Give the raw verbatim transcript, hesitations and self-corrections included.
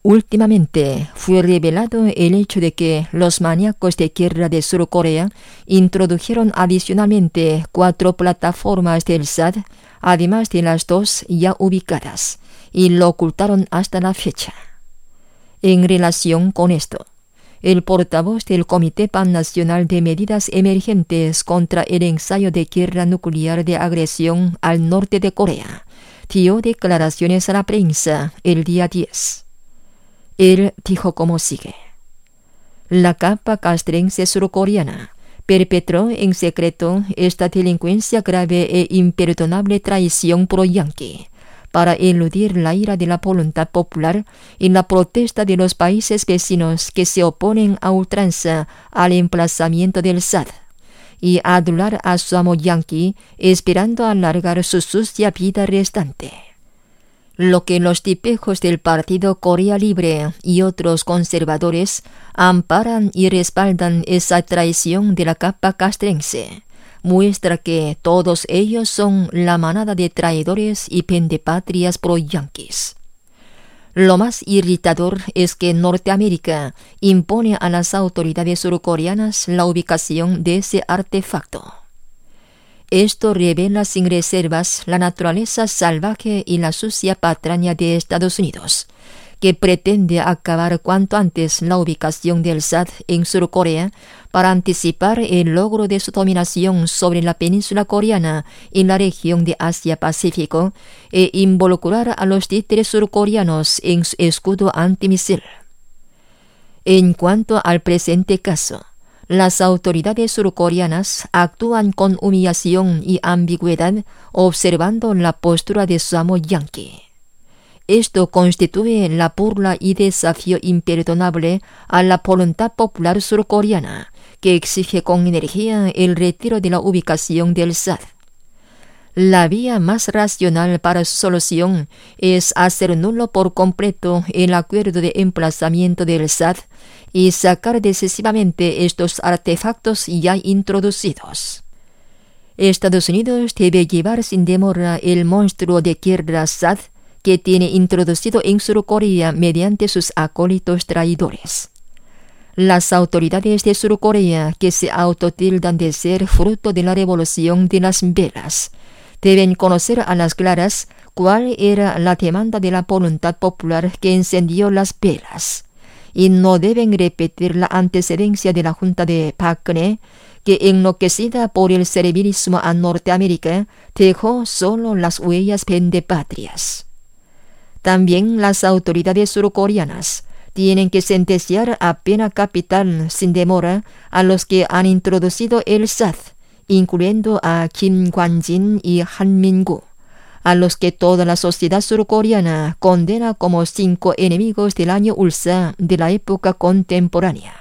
Últimamente fue revelado el hecho de que los maníacos de guerra de Sur Corea introdujeron adicionalmente cuatro plataformas del S A D, además de las dos ya ubicadas, y lo ocultaron hasta la fecha. En relación con esto, el portavoz del Comité Pannacional de Medidas Emergentes contra el ensayo de guerra nuclear de agresión al norte de Corea dio declaraciones a la prensa el día diez. Él dijo como sigue: la capa castrense surcoreana perpetró en secreto esta delincuencia grave e imperdonable traición pro-yanqui para eludir la ira de la voluntad popular y la protesta de los países vecinos que se oponen a ultranza al emplazamiento del S A D y adular a su amo yanqui esperando alargar su sucia vida restante. Lo que los tipejos del Partido Corea Libre y otros conservadores amparan y respaldan esa traición de la capa castrense muestra que todos ellos son la manada de traidores y pendepatrias pro-yanquis. Lo más irritador es que Norteamérica impone a las autoridades surcoreanas la ubicación de ese artefacto. Esto revela sin reservas la naturaleza salvaje y la sucia patraña de Estados Unidos, que pretende acabar cuanto antes la ubicación del S A D en Surcorea para anticipar el logro de su dominación sobre la península coreana y la región de Asia-Pacífico e involucrar a los títeres surcoreanos en su escudo antimisil. En cuanto al presente caso, las autoridades surcoreanas actúan con humillación y ambigüedad observando la postura de su amo yanqui. Esto constituye la burla y desafío imperdonable a la voluntad popular surcoreana, que exige con energía el retiro de la ubicación del S A D. La vía más racional para su solución es hacer nulo por completo el acuerdo de emplazamiento del S A D y sacar decisivamente estos artefactos ya introducidos. Estados Unidos debe llevar sin demora el monstruo de guerra S A D que tiene introducido en Surcorea mediante sus acólitos traidores. Las autoridades de Surcorea, que se autotildan de ser fruto de la revolución de las velas, deben conocer a las claras cuál era la demanda de la voluntad popular que encendió las velas, y no deben repetir la antecedencia de la Junta de Park Geun-hye, que enloquecida por el servilismo a Norteamérica, dejó solo las huellas pendepatrias. También las autoridades surcoreanas tienen que sentenciar a pena capital sin demora a los que han introducido el S A D, incluyendo a Kim Kwan-jin y Han Min-gu, a los que toda la sociedad surcoreana condena como cinco enemigos del año U L S A de la época contemporánea.